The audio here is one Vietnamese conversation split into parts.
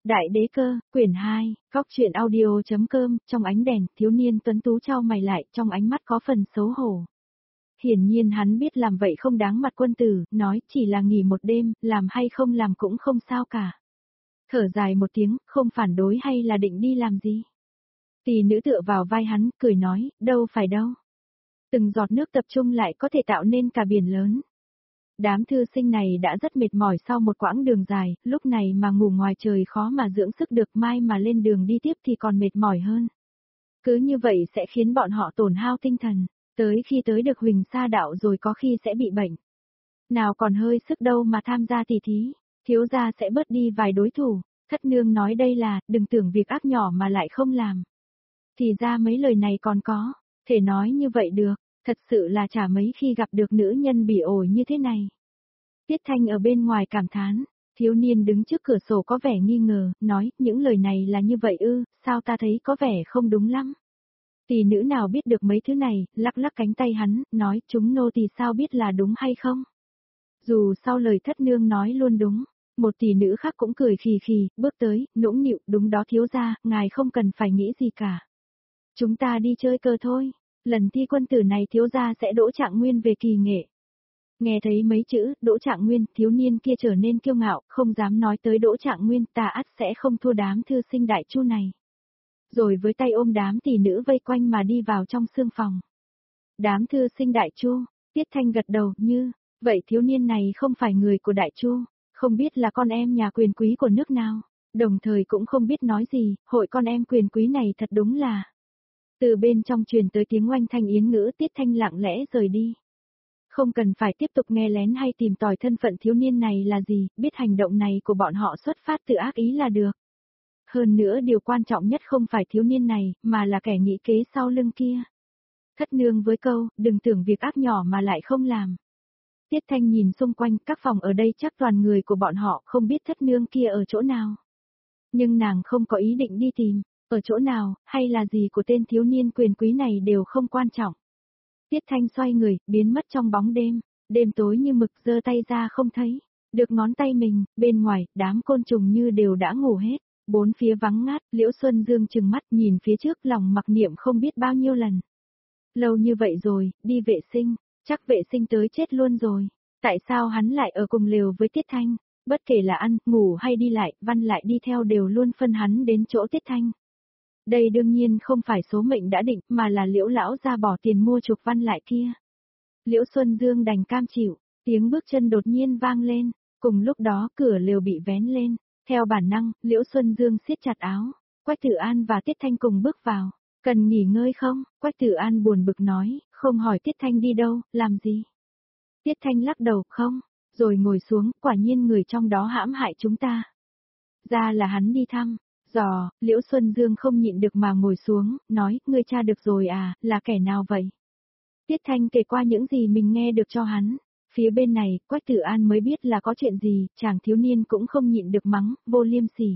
Đại đế cơ, quyển 2, góc truyện audio.com, trong ánh đèn, thiếu niên tuấn tú chau mày lại, trong ánh mắt có phần xấu hổ. Hiển nhiên hắn biết làm vậy không đáng mặt quân tử, nói chỉ là nghỉ một đêm, làm hay không làm cũng không sao cả. Thở dài một tiếng, không phản đối hay là định đi làm gì. Tỷ nữ tựa vào vai hắn, cười nói, đâu phải đâu. Từng giọt nước tập trung lại có thể tạo nên cả biển lớn. Đám thư sinh này đã rất mệt mỏi sau một quãng đường dài, lúc này mà ngủ ngoài trời khó mà dưỡng sức được, mai mà lên đường đi tiếp thì còn mệt mỏi hơn. Cứ như vậy sẽ khiến bọn họ tổn hao tinh thần, tới khi tới được Huỳnh Sa đạo rồi có khi sẽ bị bệnh. Nào còn hơi sức đâu mà tham gia tỷ thí, thiếu gia sẽ bớt đi vài đối thủ, thất nương nói đây là, đừng tưởng việc ác nhỏ mà lại không làm. Thì ra mấy lời này còn có, thể nói như vậy được. Thật sự là chả mấy khi gặp được nữ nhân bỉ ổi như thế này. Tiết Thanh ở bên ngoài cảm thán, thiếu niên đứng trước cửa sổ có vẻ nghi ngờ, nói, những lời này là như vậy ư, sao ta thấy có vẻ không đúng lắm. Tỷ nữ nào biết được mấy thứ này, lắc lắc cánh tay hắn, nói, chúng nô tỳ sao biết là đúng hay không. Dù sau lời thất nương nói luôn đúng, một tỷ nữ khác cũng cười khì khì, bước tới, nũng nịu, đúng đó thiếu gia, ngài không cần phải nghĩ gì cả. Chúng ta đi chơi cờ thôi. Lần thi quân tử này thiếu gia sẽ đỗ Trạng Nguyên về kỳ nghệ. Nghe thấy mấy chữ, đỗ Trạng Nguyên, thiếu niên kia trở nên kiêu ngạo, không dám nói tới đỗ Trạng Nguyên, ta ắt sẽ không thua đám thư sinh đại chu này. Rồi với tay ôm đám tỷ nữ vây quanh mà đi vào trong sương phòng. Đám thư sinh đại chu, Tiết Thanh gật đầu, như, vậy thiếu niên này không phải người của đại chu, không biết là con em nhà quyền quý của nước nào, đồng thời cũng không biết nói gì, hội con em quyền quý này thật đúng là... Từ bên trong truyền tới tiếng oanh thanh yến ngữ, Tiết Thanh lặng lẽ rời đi. Không cần phải tiếp tục nghe lén hay tìm tòi thân phận thiếu niên này là gì, biết hành động này của bọn họ xuất phát từ ác ý là được. Hơn nữa điều quan trọng nhất không phải thiếu niên này, mà là kẻ nghĩ kế sau lưng kia. Thất nương với câu, đừng tưởng việc ác nhỏ mà lại không làm. Tiết Thanh nhìn xung quanh, các phòng ở đây chắc toàn người của bọn họ, không biết thất nương kia ở chỗ nào. Nhưng nàng không có ý định đi tìm. Ở chỗ nào, hay là gì của tên thiếu niên quyền quý này đều không quan trọng. Tiết Thanh xoay người, biến mất trong bóng đêm, đêm tối như mực, giơ tay ra không thấy, được ngón tay mình, bên ngoài, đám côn trùng như đều đã ngủ hết, bốn phía vắng ngát, Liễu Xuân Dương trừng mắt nhìn phía trước, lòng mặc niệm không biết bao nhiêu lần. Lâu như vậy rồi, đi vệ sinh, chắc vệ sinh tới chết luôn rồi, tại sao hắn lại ở cùng lều với Tiết Thanh, bất kể là ăn, ngủ hay đi lại, văn lại đi theo đều luôn phân hắn đến chỗ Tiết Thanh. Đây đương nhiên không phải số mệnh đã định, mà là Liễu lão ra bỏ tiền mua chuộc văn lại kia. Liễu Xuân Dương đành cam chịu, tiếng bước chân đột nhiên vang lên, cùng lúc đó cửa lều bị vén lên, theo bản năng, Liễu Xuân Dương siết chặt áo, Quách Tử An và Tiết Thanh cùng bước vào, cần nghỉ ngơi không? Quách Tử An buồn bực nói, không hỏi Tiết Thanh đi đâu, làm gì? Tiết Thanh lắc đầu, không, rồi ngồi xuống, quả nhiên người trong đó hãm hại chúng ta. Ra là hắn đi thăm. Liễu Xuân Dương không nhịn được mà ngồi xuống, nói, ngươi tra được rồi à, là kẻ nào vậy? Tiết Thanh kể qua những gì mình nghe được cho hắn. Phía bên này, Quách Tử An mới biết là có chuyện gì, chàng thiếu niên cũng không nhịn được mắng, vô liêm sỉ.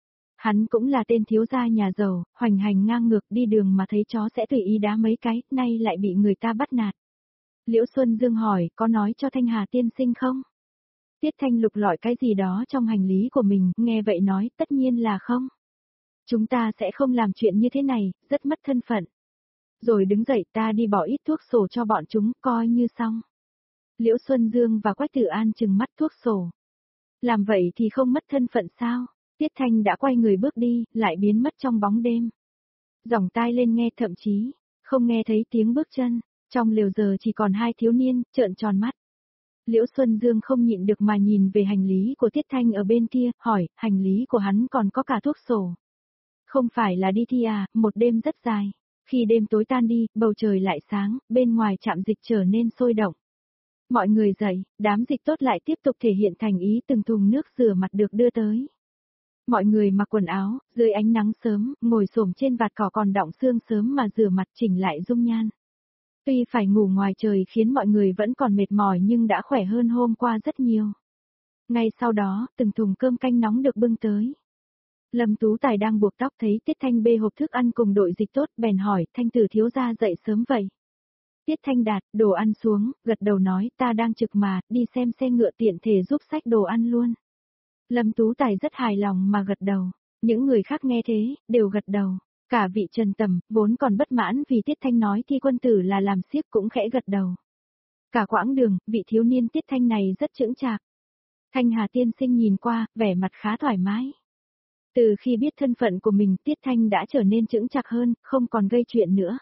Hắn cũng là tên thiếu gia nhà giàu, hoành hành ngang ngược, đi đường mà thấy chó sẽ tùy ý đá mấy cái, nay lại bị người ta bắt nạt. Liễu Xuân Dương hỏi, có nói cho Thanh Hà tiên sinh không? Tiết Thanh lục lọi cái gì đó trong hành lý của mình, nghe vậy nói, tất nhiên là không. Chúng ta sẽ không làm chuyện như thế này, rất mất thân phận. Rồi đứng dậy, ta đi bỏ ít thuốc sổ cho bọn chúng, coi như xong. Liễu Xuân Dương và Quách Tử An trừng mắt thuốc sổ. Làm vậy thì không mất thân phận sao? Tiết Thanh đã quay người bước đi, lại biến mất trong bóng đêm. Giỏng tai lên nghe, thậm chí không nghe thấy tiếng bước chân, trong lều giờ chỉ còn hai thiếu niên, trợn tròn mắt. Liễu Xuân Dương không nhịn được mà nhìn về hành lý của Tiết Thanh ở bên kia, hỏi, hành lý của hắn còn có cả thuốc sổ. Không phải là đi thi à, một đêm rất dài. Khi đêm tối tan đi, bầu trời lại sáng, bên ngoài trạm dịch trở nên sôi động. Mọi người dậy, đám dịch tốt lại tiếp tục thể hiện thành ý, từng thùng nước rửa mặt được đưa tới. Mọi người mặc quần áo, dưới ánh nắng sớm, ngồi xổm trên vạt cỏ còn đọng sương sớm mà rửa mặt chỉnh lại dung nhan. Tuy phải ngủ ngoài trời khiến mọi người vẫn còn mệt mỏi nhưng đã khỏe hơn hôm qua rất nhiều. Ngay sau đó, từng thùng cơm canh nóng được bưng tới. Lâm Tú Tài đang buộc tóc thấy Tiết Thanh bê hộp thức ăn cùng đội dịch tốt, bèn hỏi, Thanh tử thiếu gia dậy sớm vậy? Tiết Thanh đặt đồ ăn xuống, gật đầu nói, ta đang trực mà, đi xem xe ngựa tiện thể giúp xách đồ ăn luôn. Lâm Tú Tài rất hài lòng mà gật đầu. Những người khác nghe thế, đều gật đầu. Cả vị Trần Tầm, vốn còn bất mãn vì Tiết Thanh nói thi quân tử là làm xiếc cũng khẽ gật đầu. Cả quãng đường, vị thiếu niên Tiết Thanh này rất chững chạc. Thanh Hà tiên sinh nhìn qua, vẻ mặt khá thoải mái. Từ khi biết thân phận của mình, Tiết Thanh đã trở nên chững chạc hơn, không còn gây chuyện nữa.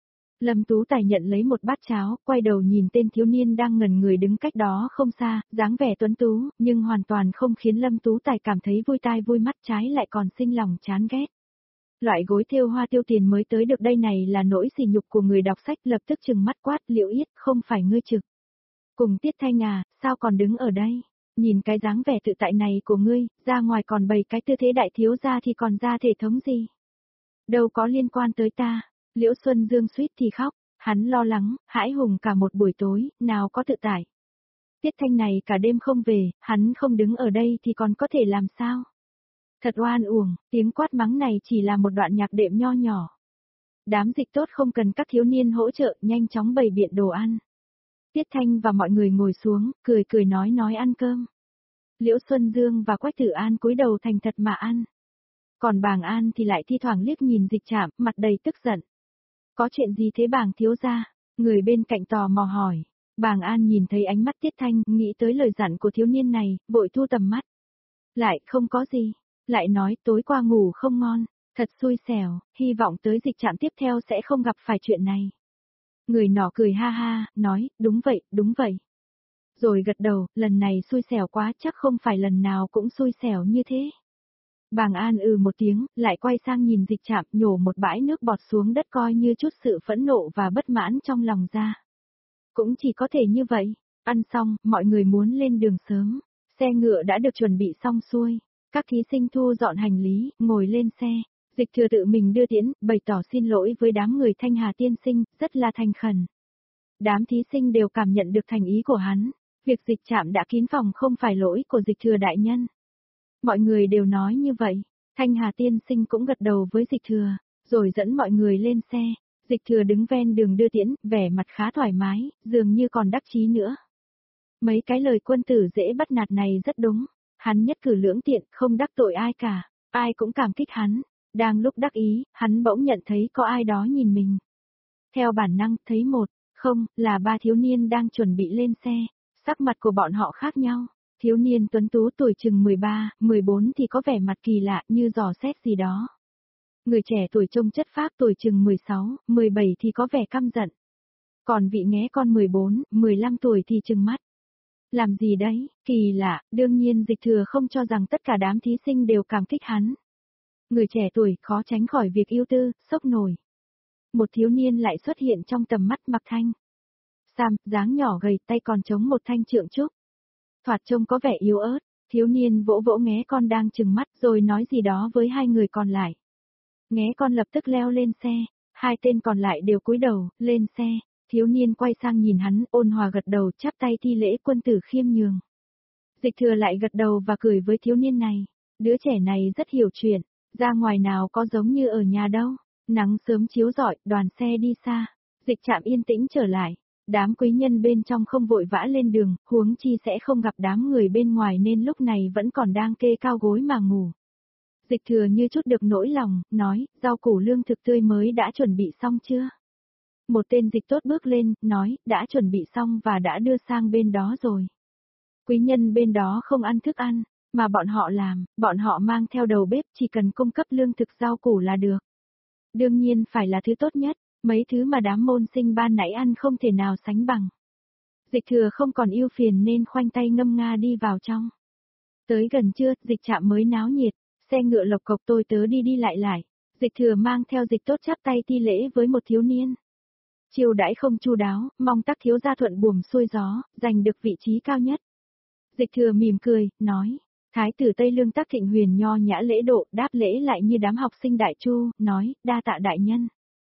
Lâm Tú Tài nhận lấy một bát cháo, quay đầu nhìn tên thiếu niên đang ngẩn người đứng cách đó không xa, dáng vẻ tuấn tú, nhưng hoàn toàn không khiến Lâm Tú Tài cảm thấy vui tai vui mắt, trái lại còn sinh lòng chán ghét. Loại gối thêu hoa tiêu tiền mới tới được đây này là nỗi sỉ nhục của người đọc sách, lập tức trừng mắt quát, Liễu Yết, không phải ngươi trực. Cùng Tiết Thanh à, sao còn đứng ở đây? Nhìn cái dáng vẻ tự tại này của ngươi, ra ngoài còn bày cái tư thế đại thiếu gia thì còn ra thể thống gì? Đâu có liên quan tới ta. Liễu Xuân Dương suýt thì khóc, hắn lo lắng, hãi hùng cả một buổi tối, nào có tự tại. Tiết Thanh này cả đêm không về, hắn không đứng ở đây thì còn có thể làm sao? Thật oan uổng, tiếng quát mắng này chỉ là một đoạn nhạc đệm nho nhỏ. Đám dịch tốt không cần các thiếu niên hỗ trợ, nhanh chóng bày biện đồ ăn. Tiết Thanh và mọi người ngồi xuống, cười cười nói ăn cơm. Liễu Xuân Dương và Quách Tử An cúi đầu thành thật mà ăn. Còn Bàng An thì lại thi thoảng liếc nhìn Dịch Trạm, mặt đầy tức giận. Có chuyện gì thế Bàng thiếu gia? Người bên cạnh tò mò hỏi. Bàng An nhìn thấy ánh mắt Tiết Thanh, nghĩ tới lời dặn của thiếu niên này, vội thu tầm mắt. Lại không có gì. Lại nói tối qua ngủ không ngon, thật xui xẻo, hy vọng tới Dịch Trạm tiếp theo sẽ không gặp phải chuyện này. Người nọ cười ha ha, nói, đúng vậy. Rồi gật đầu, lần này xui xẻo quá, chắc không phải lần nào cũng xui xẻo như thế. Bàng An một tiếng, lại quay sang nhìn Dịch Trạm, nhổ một bãi nước bọt xuống đất coi như chút sự phẫn nộ và bất mãn trong lòng ra. Cũng chỉ có thể như vậy, ăn xong, mọi người muốn lên đường sớm, xe ngựa đã được chuẩn bị xong xuôi, các thí sinh thu dọn hành lý, ngồi lên xe, Dịch Thừa tự mình đưa tiễn, bày tỏ xin lỗi với đám người Thanh Hà tiên sinh, rất là thành khẩn. Đám thí sinh đều cảm nhận được thành ý của hắn, việc Dịch Trạm đã kín phòng không phải lỗi của Dịch Thừa đại nhân. Mọi người đều nói như vậy, Thanh Hà tiên sinh cũng gật đầu với Dịch Thừa, rồi dẫn mọi người lên xe, Dịch Thừa đứng ven đường đưa tiễn, vẻ mặt khá thoải mái, dường như còn đắc chí nữa. Mấy cái lời quân tử dễ bắt nạt này rất đúng, hắn nhất cử lưỡng tiện, không đắc tội ai cả, ai cũng cảm kích hắn, đang lúc đắc ý, hắn bỗng nhận thấy có ai đó nhìn mình. Theo bản năng, thấy là ba thiếu niên đang chuẩn bị lên xe, sắc mặt của bọn họ khác nhau. Thiếu niên tuấn tú tuổi chừng 13, 14 thì có vẻ mặt kỳ lạ như dò xét gì đó. Người trẻ tuổi trông chất phác tuổi chừng 16, 17 thì có vẻ căm giận. Còn vị nghé con 14, 15 tuổi thì trừng mắt. Làm gì đấy, kỳ lạ, đương nhiên Dịch Thừa không cho rằng tất cả đám thí sinh đều cảm kích hắn. Người trẻ tuổi khó tránh khỏi việc ưu tư, sốc nổi. Một thiếu niên lại xuất hiện trong tầm mắt Mạc Thanh. Sam, dáng nhỏ gầy, tay còn chống một thanh trượng trúc. Thoạt trông có vẻ yếu ớt, thiếu niên vỗ vỗ nghé con đang trừng mắt rồi nói gì đó với hai người còn lại. Nghé con lập tức leo lên xe, hai tên còn lại đều cúi đầu, lên xe, thiếu niên quay sang nhìn hắn, ôn hòa gật đầu chắp tay thi lễ quân tử khiêm nhường. Dịch Thừa lại gật đầu và cười với thiếu niên này, đứa trẻ này rất hiểu chuyện, ra ngoài nào có giống như ở nhà đâu, nắng sớm chiếu rọi, đoàn xe đi xa, Dịch Trạm yên tĩnh trở lại. Đám quý nhân bên trong không vội vã lên đường, huống chi sẽ không gặp đám người bên ngoài nên lúc này vẫn còn đang kê cao gối mà ngủ. Dịch Thừa như chút được nỗi lòng, nói, rau củ lương thực tươi mới đã chuẩn bị xong chưa? Một tên dịch tốt bước lên, nói, đã chuẩn bị xong và đã đưa sang bên đó rồi. Quý nhân bên đó không ăn thức ăn, mà bọn họ làm, bọn họ mang theo đầu bếp chỉ cần cung cấp lương thực rau củ là được. Đương nhiên phải là thứ tốt nhất. Mấy thứ mà đám môn sinh ban nãy ăn không thể nào sánh bằng. Dịch Thừa không còn ưu phiền nên khoanh tay ngâm nga đi vào trong. Tới gần trưa, Dịch Trạm mới náo nhiệt, xe ngựa lộc cộc tôi tớ đi lại. Dịch Thừa mang theo Dịch tốt chắp tay thi lễ với một thiếu niên. Chiêu đãi không chu đáo, mong Tắc thiếu gia thuận buồm xuôi gió, giành được vị trí cao nhất. Dịch Thừa mỉm cười, nói. Thái tử Tây Lương Tắc Thịnh Huyền nho nhã lễ độ, đáp lễ lại như đám học sinh đại chu, nói, đa tạ đại nhân.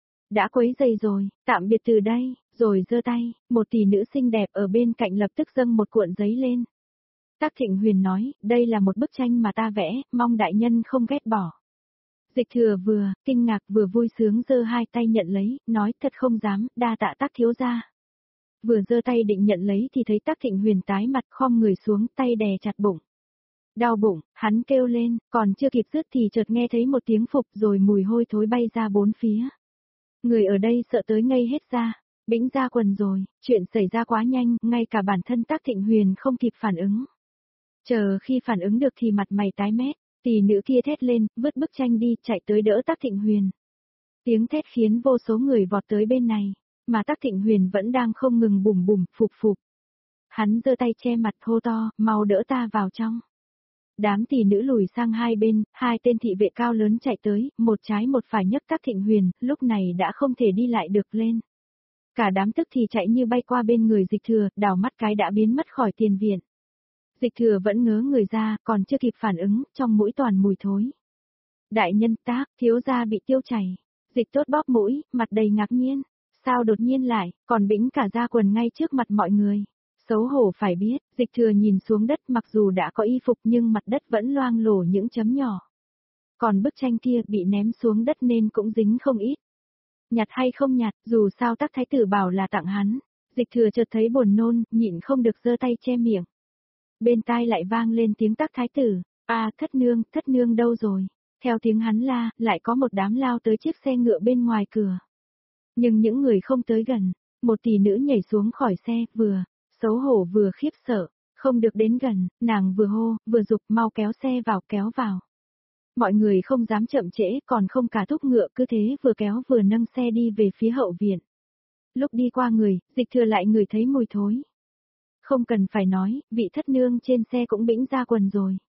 Đã quấy rầy rồi, tạm biệt từ đây, rồi giơ tay, một tỷ nữ xinh đẹp ở bên cạnh lập tức dâng một cuộn giấy lên. Tắc Thịnh Huyền nói, đây là một bức tranh mà ta vẽ, mong đại nhân không ghét bỏ. Dịch Thừa vừa, kinh ngạc vừa vui sướng giơ hai tay nhận lấy, nói thật không dám, đa tạ Tắc thiếu gia. Vừa giơ tay định nhận lấy thì thấy Tắc Thịnh Huyền tái mặt khom người xuống tay đè chặt bụng. Đau bụng, hắn kêu lên, còn chưa kịp dứt thì chợt nghe thấy một tiếng phụp rồi mùi hôi thối bay ra bốn phía. Người ở đây sợ tới ngây hết ra, bĩnh ra quần rồi, chuyện xảy ra quá nhanh, ngay cả bản thân Tác Thịnh Huyền không kịp phản ứng. Chờ khi phản ứng được thì mặt mày tái mét, tỷ nữ kia thét lên, vứt bức tranh đi, chạy tới đỡ Tác Thịnh Huyền. Tiếng thét khiến vô số người vọt tới bên này, mà Tác Thịnh Huyền vẫn đang không ngừng bùm bùm, phụp phụp. Hắn giơ tay che mặt hô to, mau đỡ ta vào trong. Đám tỷ nữ lùi sang hai bên, hai tên thị vệ cao lớn chạy tới, một trái một phải nhấc Tác Thịnh Huyền, lúc này đã không thể đi lại được lên. Cả đám tức thì chạy như bay qua bên người Dịch Thừa, đảo mắt cái đã biến mất khỏi tiền viện. Dịch Thừa vẫn ngớ người ra, còn chưa kịp phản ứng, trong mũi toàn mùi thối. Đại nhân Tác, thiếu gia bị tiêu chảy. Dịch Tốt bóp mũi, mặt đầy ngạc nhiên. Sao đột nhiên lại, còn bĩnh cả da quần ngay trước mặt mọi người. Xấu hổ phải biết, Dịch Thừa nhìn xuống đất mặc dù đã có y phục nhưng mặt đất vẫn loang lổ những chấm nhỏ. Còn bức tranh kia bị ném xuống đất nên cũng dính không ít. Nhặt hay không nhặt, dù sao Tác thái tử bảo là tặng hắn. Dịch Thừa chợt thấy buồn nôn, nhịn không được giơ tay che miệng. Bên tai lại vang lên tiếng Tác thái tử, thất nương đâu rồi? Theo tiếng hắn la, lại có một đám lao tới chiếc xe ngựa bên ngoài cửa. Nhưng những người không tới gần, một tỷ nữ nhảy xuống khỏi xe, vừa xấu hổ vừa khiếp sợ, không được đến gần, nàng vừa hô, vừa giục mau kéo xe vào, kéo vào. Mọi người không dám chậm trễ, còn không cả thúc ngựa, cứ thế vừa kéo vừa nâng xe đi về phía hậu viện. Lúc đi qua người, Dịch Thừa lại ngửi thấy mùi thối. Không cần phải nói, vị thất nương trên xe cũng bĩnh ra quần rồi.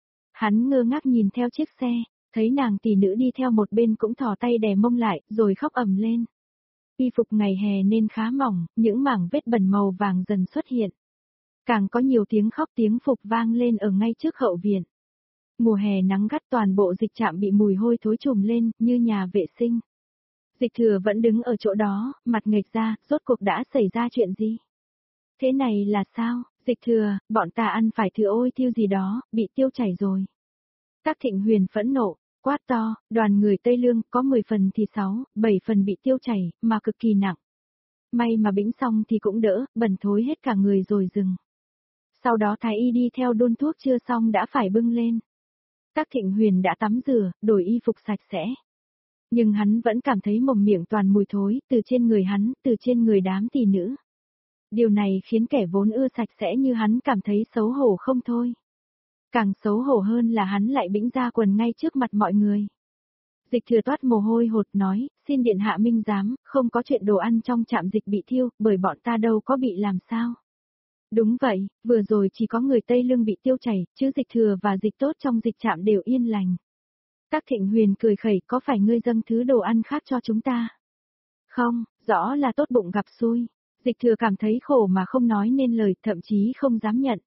Hắn ngơ ngác nhìn theo chiếc xe, thấy nàng tỷ nữ đi theo một bên cũng thò tay đè mông lại, rồi khóc ầm lên. Y phục ngày hè nên khá mỏng, những mảng vết bẩn màu vàng dần xuất hiện. Càng có nhiều tiếng khóc tiếng phục vang lên ở ngay trước hậu viện. Mùa hè nắng gắt, toàn bộ dịch trạm bị mùi hôi thối trùm lên, như nhà vệ sinh. Dịch Thừa vẫn đứng ở chỗ đó, mặt nghệch ra, rốt cuộc đã xảy ra chuyện gì? Thế này là sao? Dịch Thừa, bọn ta ăn phải thứ ôi thiêu gì đó, bị tiêu chảy rồi. Tác Thịnh Huyền phẫn nộ, quát to, đoàn người Tây Lương có 10 phần thì 6, 7 phần bị tiêu chảy, mà cực kỳ nặng. May mà bĩnh xong thì cũng đỡ, bẩn thối hết cả người rồi dừng. Sau đó thái y đi theo đun thuốc chưa xong đã phải bưng lên. Tác Thịnh Huyền đã tắm rửa, đổi y phục sạch sẽ. Nhưng hắn vẫn cảm thấy mồm miệng toàn mùi thối, từ trên người hắn, từ trên người đám tỷ nữ. Điều này khiến kẻ vốn ưa sạch sẽ như hắn cảm thấy xấu hổ không thôi. Càng xấu hổ hơn là hắn lại bĩnh ra quần ngay trước mặt mọi người. Dịch Thừa toát mồ hôi hột nói, xin điện hạ minh giám, không có chuyện đồ ăn trong trạm dịch bị thiêu, bởi bọn ta đâu có bị làm sao. Đúng vậy, vừa rồi chỉ có người Tây Lương bị tiêu chảy, chứ Dịch Thừa và Dịch Tốt trong dịch trạm đều yên lành. Tác Thịnh Huyền cười khẩy, có phải ngươi dâng thứ đồ ăn khác cho chúng ta? Không, rõ là tốt bụng gặp xui. Dịch Thừa cảm thấy khổ mà không nói nên lời, thậm chí không dám nhận.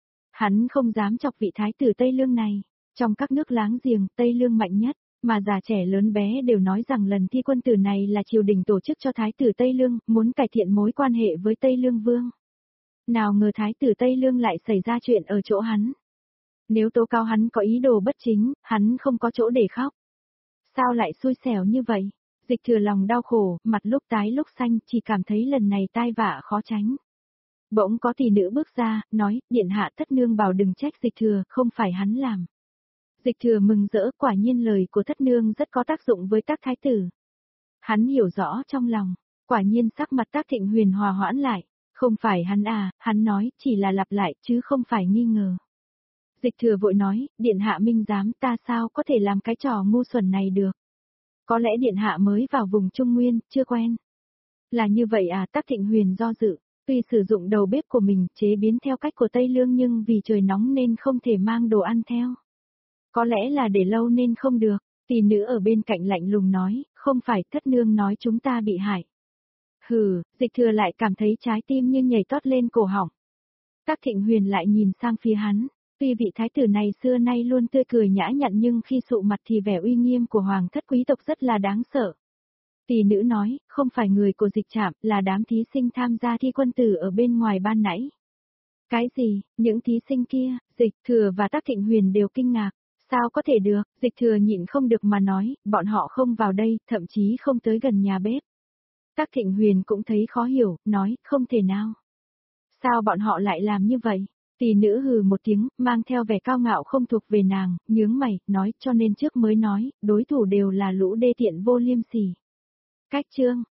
Hắn không dám chọc vị thái tử Tây Lương này. Trong các nước láng giềng, Tây Lương mạnh nhất, mà già trẻ lớn bé đều nói rằng lần thi quân tử này là triều đình tổ chức cho thái tử Tây Lương, muốn cải thiện mối quan hệ với Tây Lương Vương. Nào ngờ thái tử Tây Lương lại xảy ra chuyện ở chỗ hắn. Nếu tố cáo hắn có ý đồ bất chính, hắn không có chỗ để khóc. Sao lại xui xẻo như vậy? Dịch Thừa lòng đau khổ, mặt lúc tái lúc xanh, chỉ cảm thấy lần này tai vạ khó tránh. Bỗng có tỷ nữ bước ra, nói, điện hạ thất nương bảo đừng trách Dịch Thừa, không phải hắn làm. Dịch Thừa mừng rỡ, quả nhiên lời của thất nương rất có tác dụng với Tác thái tử. Hắn hiểu rõ trong lòng, quả nhiên sắc mặt Tác Thịnh Huyền hòa hoãn lại. Không phải hắn hắn nói, chỉ là lặp lại, chứ không phải nghi ngờ. Dịch Thừa vội nói, điện hạ minh giám, ta sao có thể làm cái trò ngu xuẩn này được. Có lẽ điện hạ mới vào vùng Trung Nguyên, chưa quen. Là như vậy Tác Thịnh Huyền do dự. Tuy sử dụng đầu bếp của mình chế biến theo cách của Tây Lương nhưng vì trời nóng nên không thể mang đồ ăn theo. Có lẽ là để lâu nên không được. Tỷ nữ ở bên cạnh lạnh lùng nói, không phải thất nương nói chúng ta bị hại. Hừ, Dịch Thừa lại cảm thấy trái tim như nhảy tót lên cổ họng. Tác Thịnh Huyền lại nhìn sang phía hắn, tuy vị thái tử này xưa nay luôn tươi cười nhã nhặn nhưng khi sụ mặt thì vẻ uy nghiêm của hoàng thất quý tộc rất là đáng sợ. Tỷ nữ nói, không phải người của dịch trạm, là đám thí sinh tham gia thi quân tử ở bên ngoài ban nãy. Cái gì, những thí sinh kia, Dịch Thừa và Tác Thịnh Huyền đều kinh ngạc, sao có thể được, Dịch Thừa nhịn không được mà nói, bọn họ không vào đây, thậm chí không tới gần nhà bếp. Tác Thịnh Huyền cũng thấy khó hiểu, nói, không thể nào. Sao bọn họ lại làm như vậy? Tỷ nữ hừ một tiếng, mang theo vẻ cao ngạo không thuộc về nàng, nhướng mày, nói cho nên trước mới nói, đối thủ đều là lũ đê tiện vô liêm sỉ. Cách chương